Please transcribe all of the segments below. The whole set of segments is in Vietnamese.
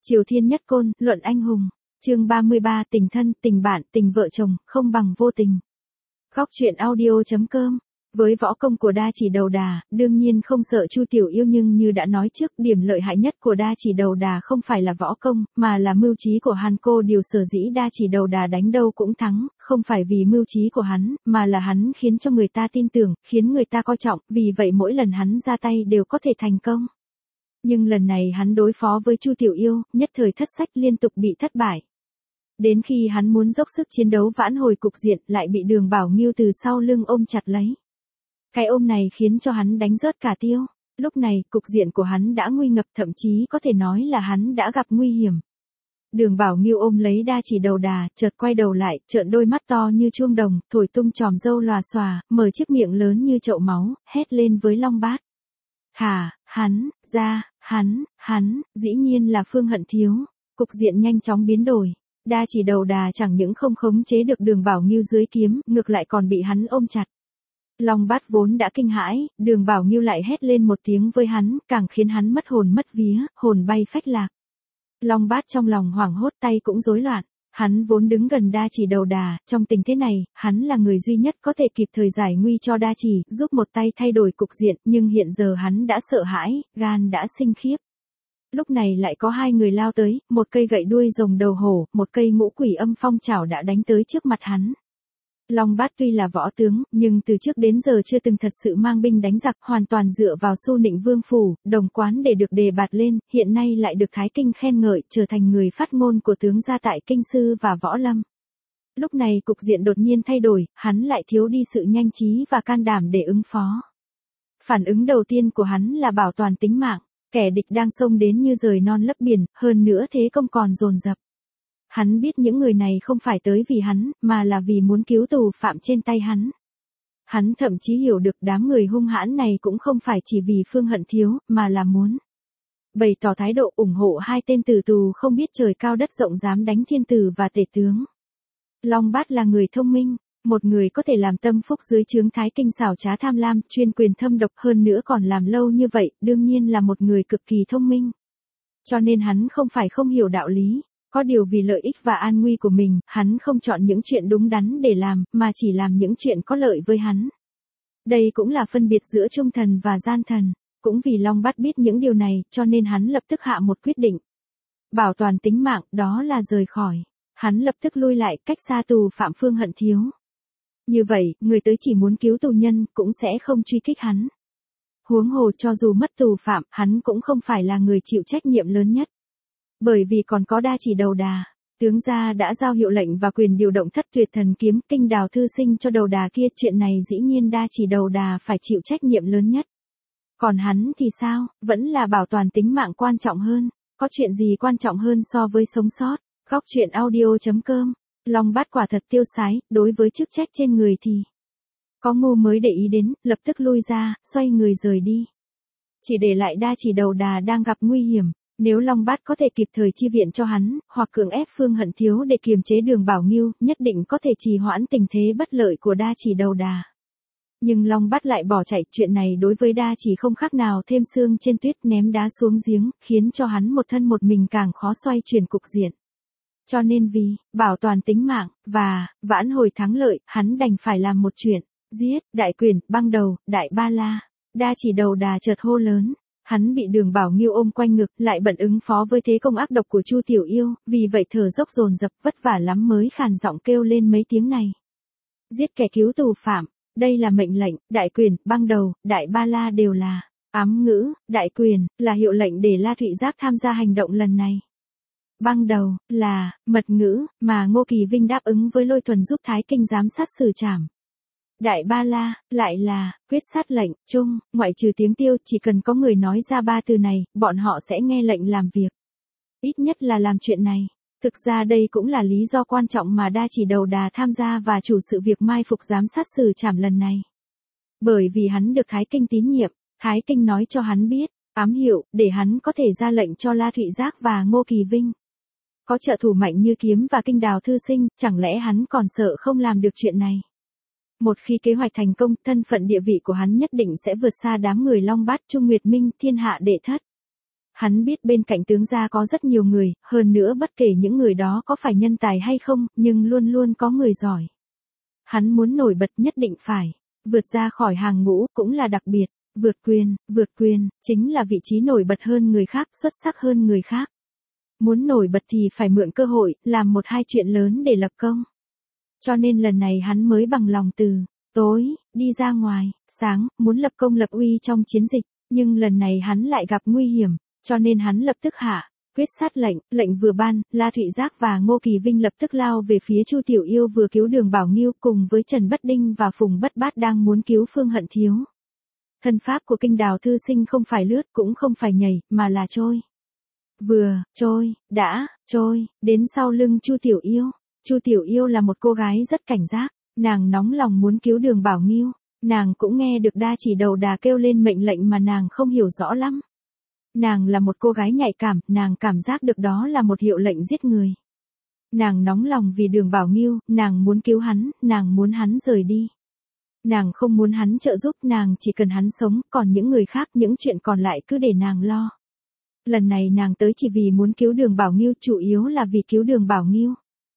Triều Thiên Nhất Côn, luận anh hùng. Chương 33, tình thân, tình bạn, tình vợ chồng, không bằng vô tình. Góc truyện audio.com. Với võ công của đa chỉ đầu đà, đương nhiên không sợ Chu Tiểu Yêu, nhưng như đã nói trước, điểm lợi hại nhất của đa chỉ đầu đà không phải là võ công, mà là mưu trí của hắn. Cô điều sở dĩ đa chỉ đầu đà đánh đâu cũng thắng, không phải vì mưu trí của hắn, mà là hắn khiến cho người ta tin tưởng, khiến người ta coi trọng, vì vậy mỗi lần hắn ra tay đều có thể thành công. Nhưng lần này hắn đối phó với Chu Tiểu Yêu, nhất thời thất sách, liên tục bị thất bại. Đến khi hắn muốn dốc sức chiến đấu vãn hồi cục diện, lại bị Đường Bảo Nghiêu từ sau lưng ôm chặt lấy. Cái ôm này khiến cho hắn đánh rớt cả tiêu. Lúc này, cục diện của hắn đã nguy ngập, thậm chí có thể nói là hắn đã gặp nguy hiểm. Đường Bảo Nghiêu ôm lấy đa chỉ đầu đà, chợt quay đầu lại, trợn đôi mắt to như chuông đồng, thổi tung chòm râu lòa xòa, mở chiếc miệng lớn như chậu máu, hét lên với Long Bát. Hả, hắn, dĩ nhiên là Phương Hận Thiếu. Cục diện nhanh chóng biến đổi. Đa chỉ đầu đà chẳng những không khống chế được Đường Bảo Nghiêu dưới kiếm, ngược lại còn bị hắn ôm chặt. Long Bát vốn đã kinh hãi, Đường Bảo Nghiêu lại hét lên một tiếng với hắn, càng khiến hắn mất hồn mất vía, hồn bay phách lạc. Long Bát trong lòng hoảng hốt, tay cũng rối loạn. Hắn vốn đứng gần đa chỉ đầu đà, trong tình thế này, hắn là người duy nhất có thể kịp thời giải nguy cho đa chỉ, giúp một tay thay đổi cục diện, nhưng hiện giờ hắn đã sợ hãi, gan đã sinh khiếp. Lúc này lại có hai người lao tới, một cây gậy đuôi rồng đầu hổ, một cây ngũ quỷ âm phong chảo đã đánh tới trước mặt hắn. Long Bát tuy là võ tướng, nhưng từ trước đến giờ chưa từng thật sự mang binh đánh giặc, hoàn toàn dựa vào Xu Nịnh Vương phủ, Đồng Quán để được đề bạt lên, hiện nay lại được Thái Kinh khen ngợi, trở thành người phát ngôn của tướng gia tại Kinh Sư và Võ Lâm. Lúc này cục diện đột nhiên thay đổi, hắn lại thiếu đi sự nhanh trí và can đảm để ứng phó. Phản ứng đầu tiên của hắn là bảo toàn tính mạng, kẻ địch đang xông đến như dời non lấp biển, hơn nữa thế công còn dồn dập. Hắn biết những người này không phải tới vì hắn, mà là vì muốn cứu tù phạm trên tay hắn. Hắn thậm chí hiểu được đám người hung hãn này cũng không phải chỉ vì Phương Hận Thiếu, mà là muốn bày tỏ thái độ ủng hộ hai tên tử tù không biết trời cao đất rộng dám đánh thiên tử và tể tướng. Long Bát là người thông minh, một người có thể làm tâm phúc dưới trướng Thái Kinh xảo trá tham lam, chuyên quyền thâm độc, hơn nữa còn làm lâu như vậy, đương nhiên là một người cực kỳ thông minh. Cho nên hắn không phải không hiểu đạo lý. Có điều vì lợi ích và an nguy của mình, hắn không chọn những chuyện đúng đắn để làm, mà chỉ làm những chuyện có lợi với hắn. Đây cũng là phân biệt giữa trung thần và gian thần. Cũng vì Long Bát biết những điều này, cho nên hắn lập tức hạ một quyết định. Bảo toàn tính mạng, đó là rời khỏi. Hắn lập tức lui lại, cách xa tù phạm Phương Hận Thiếu. Như vậy, người tới chỉ muốn cứu tù nhân, cũng sẽ không truy kích hắn. Huống hồ cho dù mất tù phạm, hắn cũng không phải là người chịu trách nhiệm lớn nhất. Bởi vì còn có đa chỉ đầu đà, tướng gia đã giao hiệu lệnh và quyền điều động Thất Tuyệt Thần Kiếm, Kinh Đào Thư Sinh cho đầu đà kia, chuyện này dĩ nhiên đa chỉ đầu đà phải chịu trách nhiệm lớn nhất. Còn hắn thì sao, vẫn là bảo toàn tính mạng quan trọng hơn, có chuyện gì quan trọng hơn so với sống sót. Góc truyện audio.com. Long Bát quả thật tiêu sái, đối với chức trách trên người thì có ngu mới để ý đến, lập tức lui ra, xoay người rời đi. Chỉ để lại đa chỉ đầu đà đang gặp nguy hiểm. Nếu Long Bát có thể kịp thời chi viện cho hắn, hoặc cưỡng ép Phương Hận Thiếu để kiềm chế Đường Bảo Nghiêu, nhất định có thể trì hoãn tình thế bất lợi của đa chỉ đầu đà. Nhưng Long Bát lại bỏ chạy, chuyện này đối với đa chỉ không khác nào thêm sương trên tuyết, ném đá xuống giếng, khiến cho hắn một thân một mình càng khó xoay chuyển cục diện. Cho nên vì bảo toàn tính mạng và vãn hồi thắng lợi, hắn đành phải làm một chuyện, giết Đại Quyền, Băng Đầu, Đại Ba La. Đa chỉ đầu đà chợt hô lớn. Hắn bị Đường Bảo Nghiêu ôm quanh ngực, lại bận ứng phó với thế công ác độc của Chu Tiểu Yêu, vì vậy thở dốc dồn dập, vất vả lắm mới khàn giọng kêu lên mấy tiếng này. Giết kẻ cứu tù phạm, đây là mệnh lệnh, Đại Quyền, Băng Đầu, Đại Ba La đều là ám ngữ, Đại Quyền là hiệu lệnh để La Thụy Giác tham gia hành động lần này. Băng Đầu là mật ngữ mà Ngô Kỳ Vinh đáp ứng với Lôi Thuần giúp Thái Kinh giám sát xử trảm. Đại Ba La lại là quyết sát lệnh, chung, ngoại trừ tiếng tiêu, chỉ cần có người nói ra ba từ này, bọn họ sẽ nghe lệnh làm việc. Ít nhất là làm chuyện này. Thực ra đây cũng là lý do quan trọng mà đa chỉ đầu đà tham gia và chủ sự việc mai phục giám sát xử trảm lần này. Bởi vì hắn được Thái Kinh tín nhiệm, Thái Kinh nói cho hắn biết, ám hiệu, để hắn có thể ra lệnh cho La Thụy Giác và Ngô Kỳ Vinh. Có trợ thủ mạnh như Kiếm và Kinh Đào Thư Sinh, chẳng lẽ hắn còn sợ không làm được chuyện này? Một khi kế hoạch thành công, thân phận địa vị của hắn nhất định sẽ vượt xa đám người Long Bát, Trung Nguyệt Minh, thiên hạ đệ thất. Hắn biết bên cạnh tướng gia có rất nhiều người, hơn nữa bất kể những người đó có phải nhân tài hay không, nhưng luôn luôn có người giỏi. Hắn muốn nổi bật nhất định phải vượt ra khỏi hàng ngũ, cũng là đặc biệt. Vượt quyền, chính là vị trí nổi bật hơn người khác, xuất sắc hơn người khác. Muốn nổi bật thì phải mượn cơ hội, làm một hai chuyện lớn để lập công. Cho nên lần này hắn mới bằng lòng từ tối, đi ra ngoài, sáng, muốn lập công lập uy trong chiến dịch, nhưng lần này hắn lại gặp nguy hiểm, cho nên hắn lập tức hạ quyết sát lệnh vừa ban, La Thụy Giác và Ngô Kỳ Vinh lập tức lao về phía Chu Tiểu Yêu vừa cứu Đường Bảo Nghiêu cùng với Trần Bất Đinh và Phùng Bất Bát đang muốn cứu Phương Hận Thiếu. Thân pháp của Kinh Đào thư sinh không phải lướt cũng không phải nhảy, mà là trôi. Vừa đã trôi đến sau lưng Chu Tiểu Yêu. Chu Tiểu Yêu là một cô gái rất cảnh giác, nàng nóng lòng muốn cứu Đường Bảo Nghiêu, nàng cũng nghe được đa chỉ đầu đà kêu lên mệnh lệnh mà nàng không hiểu rõ lắm. Nàng là một cô gái nhạy cảm, nàng cảm giác được đó là một hiệu lệnh giết người. Nàng nóng lòng vì Đường Bảo Nghiêu, nàng muốn cứu hắn, nàng muốn hắn rời đi. Nàng không muốn hắn trợ giúp, nàng chỉ cần hắn sống, còn những người khác, những chuyện còn lại cứ để nàng lo. Lần này nàng tới chỉ vì muốn cứu Đường Bảo Nghiêu, chủ yếu là vì cứu Đường Bảo Nghiêu.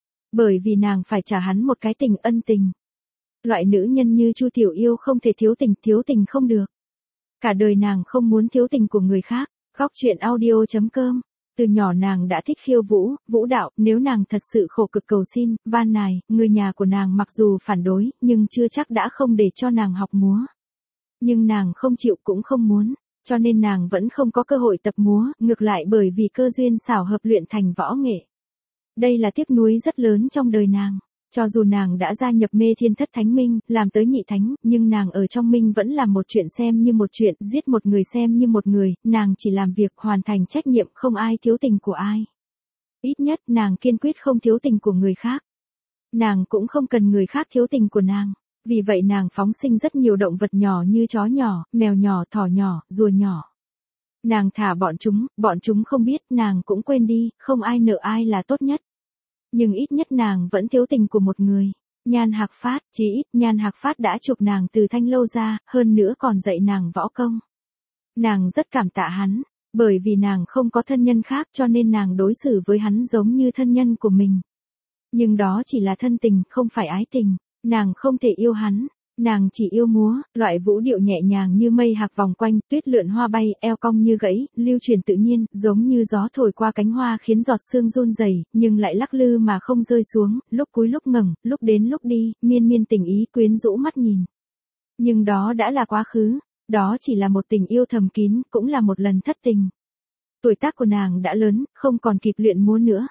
Bởi vì nàng phải trả hắn một cái tình ân tình. Loại nữ nhân như Chu Tiểu Yêu không thể thiếu tình không được. Cả đời nàng không muốn thiếu tình của người khác. Góc truyện audio.com. Từ nhỏ nàng đã thích khiêu vũ, vũ đạo, nếu nàng thật sự khổ cực cầu xin, van nài, người nhà của nàng mặc dù phản đối, nhưng chưa chắc đã không để cho nàng học múa. Nhưng nàng không chịu cũng không muốn, cho nên nàng vẫn không có cơ hội tập múa, ngược lại bởi vì cơ duyên xảo hợp luyện thành võ nghệ. Đây là tiếc nuối rất lớn trong đời nàng. Cho dù nàng đã gia nhập mê thiên thất thánh minh, làm tới nhị thánh, nhưng nàng ở trong minh vẫn làm một chuyện xem như một chuyện, giết một người xem như một người, nàng chỉ làm việc hoàn thành trách nhiệm, không ai thiếu tình của ai. Ít nhất nàng kiên quyết không thiếu tình của người khác. Nàng cũng không cần người khác thiếu tình của nàng. Vì vậy nàng phóng sinh rất nhiều động vật nhỏ như chó nhỏ, mèo nhỏ, thỏ nhỏ, rùa nhỏ. Nàng thả bọn chúng không biết, nàng cũng quên đi, không ai nợ ai là tốt nhất. Nhưng ít nhất nàng vẫn thiếu tình của một người. Nhan Hạc Phát, chí ít Nhan Hạc Phát đã chuộc nàng từ Thanh Lâu ra, hơn nữa còn dạy nàng võ công. Nàng rất cảm tạ hắn, bởi vì nàng không có thân nhân khác cho nên nàng đối xử với hắn giống như thân nhân của mình. Nhưng đó chỉ là thân tình, không phải ái tình. Nàng không thể yêu hắn. Nàng chỉ yêu múa, loại vũ điệu nhẹ nhàng như mây hạc vòng quanh, tuyết lượn hoa bay, eo cong như gãy, lưu truyền tự nhiên, giống như gió thổi qua cánh hoa khiến giọt sương run rẩy, nhưng lại lắc lư mà không rơi xuống, lúc cúi lúc ngẩng, lúc đến lúc đi, miên miên tình ý quyến rũ mắt nhìn. Nhưng đó đã là quá khứ, đó chỉ là một tình yêu thầm kín, cũng là một lần thất tình. Tuổi tác của nàng đã lớn, không còn kịp luyện múa nữa.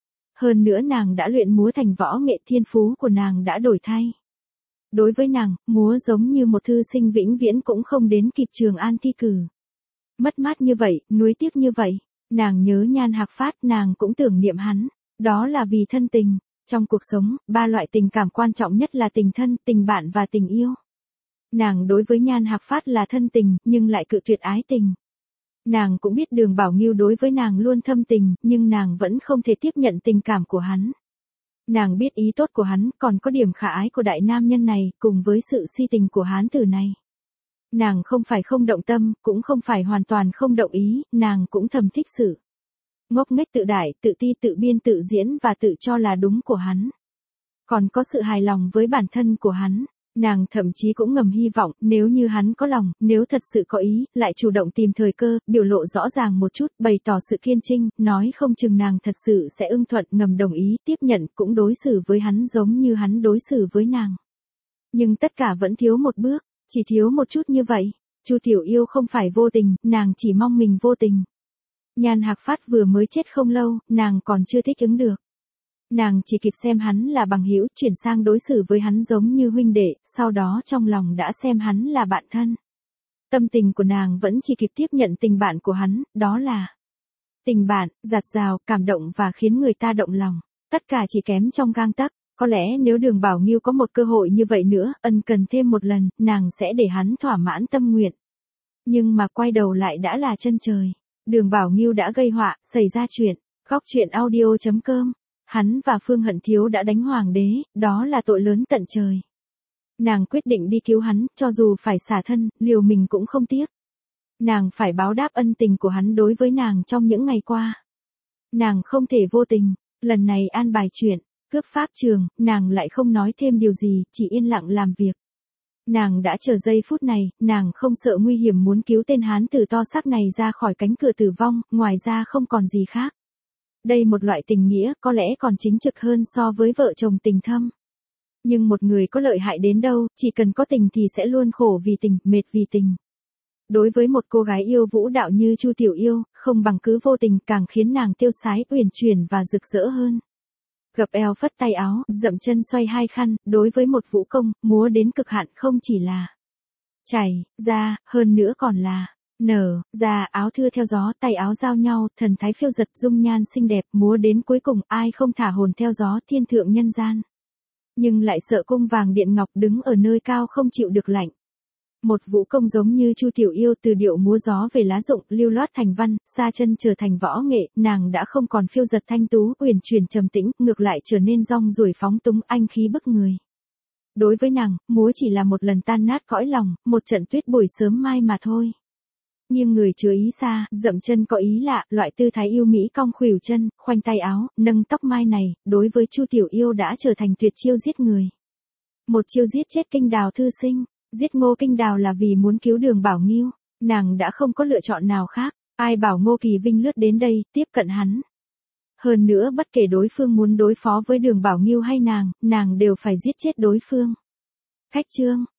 Hơn nữa nàng đã luyện múa thành võ nghệ, thiên phú của nàng đã đổi thay. Đối với nàng, múa giống như một thư sinh vĩnh viễn cũng không đến kịp Trường An thi cử. Mất mát như vậy, nuối tiếc như vậy, nàng nhớ Nhan Hạc Phát, nàng cũng tưởng niệm hắn, đó là vì thân tình. Trong cuộc sống, ba loại tình cảm quan trọng nhất là tình thân, tình bạn và tình yêu. Nàng đối với Nhan Hạc Phát là thân tình, nhưng lại cự tuyệt ái tình. Nàng cũng biết Đường Bảo Nghiêu đối với nàng luôn thâm tình, nhưng nàng vẫn không thể tiếp nhận tình cảm của hắn. Nàng biết ý tốt của hắn, còn có điểm khả ái của đại nam nhân này, cùng với sự si tình của hán tử này. Nàng không phải không động tâm, cũng không phải hoàn toàn không động ý, nàng cũng thầm thích sự ngốc nghếch tự đại, tự ti tự biên tự diễn và tự cho là đúng của hắn. Còn có sự hài lòng với bản thân của hắn. Nàng thậm chí cũng ngầm hy vọng, nếu như hắn có lòng, nếu thật sự có ý, lại chủ động tìm thời cơ, biểu lộ rõ ràng một chút, bày tỏ sự kiên trinh, nói không chừng nàng thật sự sẽ ưng thuận, ngầm đồng ý, tiếp nhận, cũng đối xử với hắn giống như hắn đối xử với nàng. Nhưng tất cả vẫn thiếu một bước, chỉ thiếu một chút như vậy. Chu Tiểu Yêu không phải vô tình, nàng chỉ mong mình vô tình. Nhan Hạc Phát vừa mới chết không lâu, nàng còn chưa thích ứng được. Nàng chỉ kịp xem hắn là bằng hữu, chuyển sang đối xử với hắn giống như huynh đệ, sau đó trong lòng đã xem hắn là bạn thân. Tâm tình của nàng vẫn chỉ kịp tiếp nhận tình bạn của hắn, đó là tình bạn, dạt dào, cảm động và khiến người ta động lòng. Tất cả chỉ kém trong gang tấc. Có lẽ nếu Đường Bảo Nghiêu có một cơ hội như vậy nữa, ân cần thêm một lần, nàng sẽ để hắn thỏa mãn tâm nguyện. Nhưng mà quay đầu lại đã là chân trời. Đường Bảo Nghiêu đã gây họa, xảy ra chuyện. Góc truyện audio.com. Hắn và Phương Hận Thiếu đã đánh hoàng đế, đó là tội lớn tận trời. Nàng quyết định đi cứu hắn, cho dù phải xả thân, liều mình cũng không tiếc. Nàng phải báo đáp ân tình của hắn đối với nàng trong những ngày qua. Nàng không thể vô tình, lần này an bài chuyện, cướp pháp trường, nàng lại không nói thêm điều gì, chỉ yên lặng làm việc. Nàng đã chờ giây phút này, nàng không sợ nguy hiểm muốn cứu tên hán tử to xác này ra khỏi cánh cửa tử vong, ngoài ra không còn gì khác. Đây một loại tình nghĩa có lẽ còn chính trực hơn so với vợ chồng tình thâm. Nhưng một người có lợi hại đến đâu, chỉ cần có tình thì sẽ luôn khổ vì tình, mệt vì tình. Đối với một cô gái yêu vũ đạo như Chu Tiểu Yêu, không bằng cứ vô tình càng khiến nàng tiêu sái, uyển chuyển và rực rỡ hơn. Gập eo phất tay áo, dậm chân xoay hai khăn, đối với một vũ công, múa đến cực hạn không chỉ là chảy ra, hơn nữa còn là nở ra, áo thưa theo gió, tay áo giao nhau, thần thái phiêu dật, dung nhan xinh đẹp, múa đến cuối cùng, ai không thả hồn theo gió, thiên thượng nhân gian. Nhưng lại sợ cung vàng điện ngọc đứng ở nơi cao không chịu được lạnh. Một vũ công giống như Chu Tiểu Yêu, từ điệu múa gió về lá rụng, lưu loát thành văn, xa chân trở thành võ nghệ, nàng đã không còn phiêu dật thanh tú, uyển chuyển trầm tĩnh, ngược lại trở nên rong ruổi phóng túng, anh khí bức người. Đối với nàng, múa chỉ là một lần tan nát cõi lòng, một trận tuyết buổi sớm mai mà thôi. Nhưng người chứa ý xa, dậm chân có ý lạ, loại tư thái yêu mỹ cong khuỷu chân, khoanh tay áo, nâng tóc mai này, đối với Chu Tiểu Yêu đã trở thành tuyệt chiêu giết người. Một chiêu giết chết Kinh Đào thư sinh. Giết Ngô Kinh Đào là vì muốn cứu Đường Bảo Nghiêu, nàng đã không có lựa chọn nào khác, ai bảo Ngô Kỳ Vinh lướt đến đây, tiếp cận hắn. Hơn nữa bất kể đối phương muốn đối phó với Đường Bảo Nghiêu hay nàng đều phải giết chết đối phương. Khách trương,